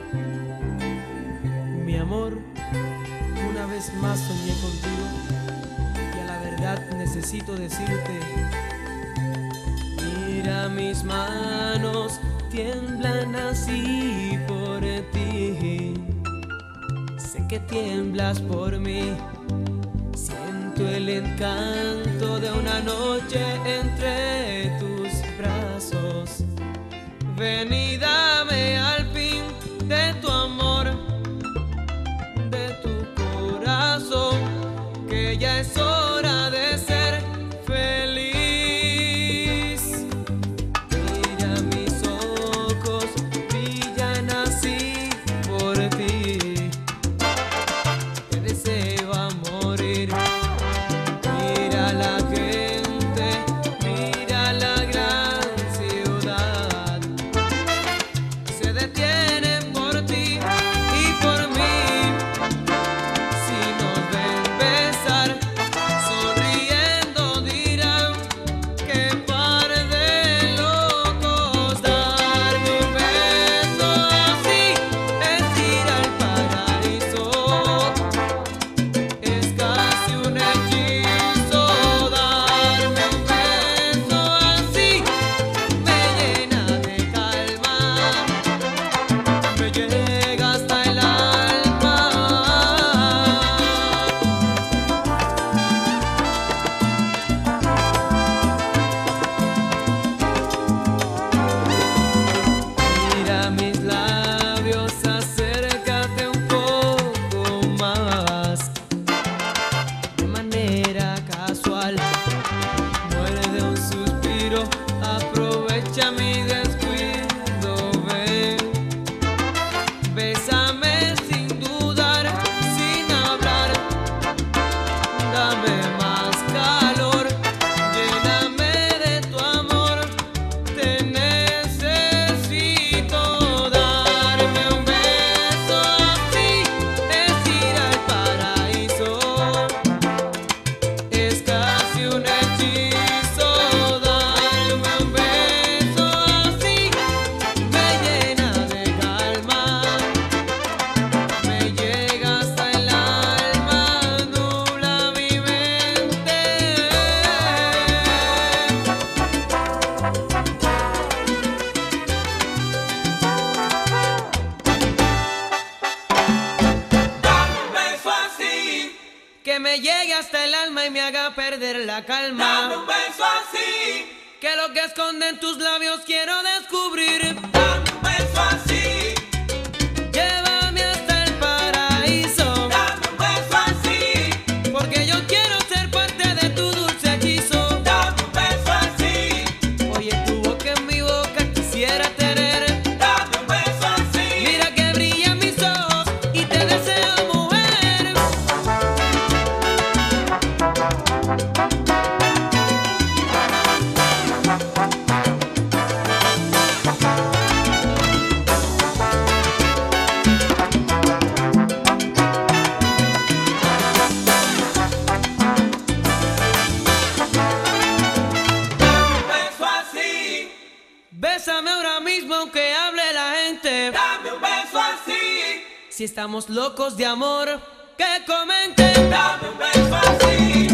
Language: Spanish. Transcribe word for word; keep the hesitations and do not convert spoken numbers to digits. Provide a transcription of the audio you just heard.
Mi amor, una vez más soñé contigo y a la verdad necesito decirte: mira, mis manos tiemblan así por ti. Sé que tiemblas por mí. Siento el encanto de una noche entre tus brazos. Ven y dame al fin de tu amor, de tu corazón, que ya es hora de ser feliz. Mira, mis ojos brillan así por ti. Te deseo a morir. Mira la gente, mira la gran ciudad. Se detienen por ti y por mí. Si nos ven besar, sonriendo dirán: qué par de locos. Darme un beso así es ir al paraíso. Es casi un hechizo. Darme un beso así me llena de calma, me llega hasta el alma. Mira mis labios, acércate un poco más. De manera casual, muerde un suspiro, aprovecha mi descuido, ven. Bésame sin dudar, sin hablar. Dame más calor, lléname de tu amor. Te necesito. Darme un beso así es ir al paraíso. Es casi un hechizo. Darme un beso así me llena de calma, me llega hasta el alma, nubla mi mente. Dame un beso así que me llegue hasta el alma y me haga perder la calma. Dame un beso así que lo que esconden tus labios quiero descubrir. Dame un beso así, llévame hasta el paraíso. Dame un beso así, porque yo quiero ser parte de tu dulce hechizo. Dame un beso así, oye, tu boca en mi boca quisiera tener. Dame un beso así, mira que brillan mis ojos y te deseo, mujer. Dame un beso así, bésame ahora mismo aunque hable la gente. Dame un beso así, si estamos locos de amor, que comenten. Dame un beso así.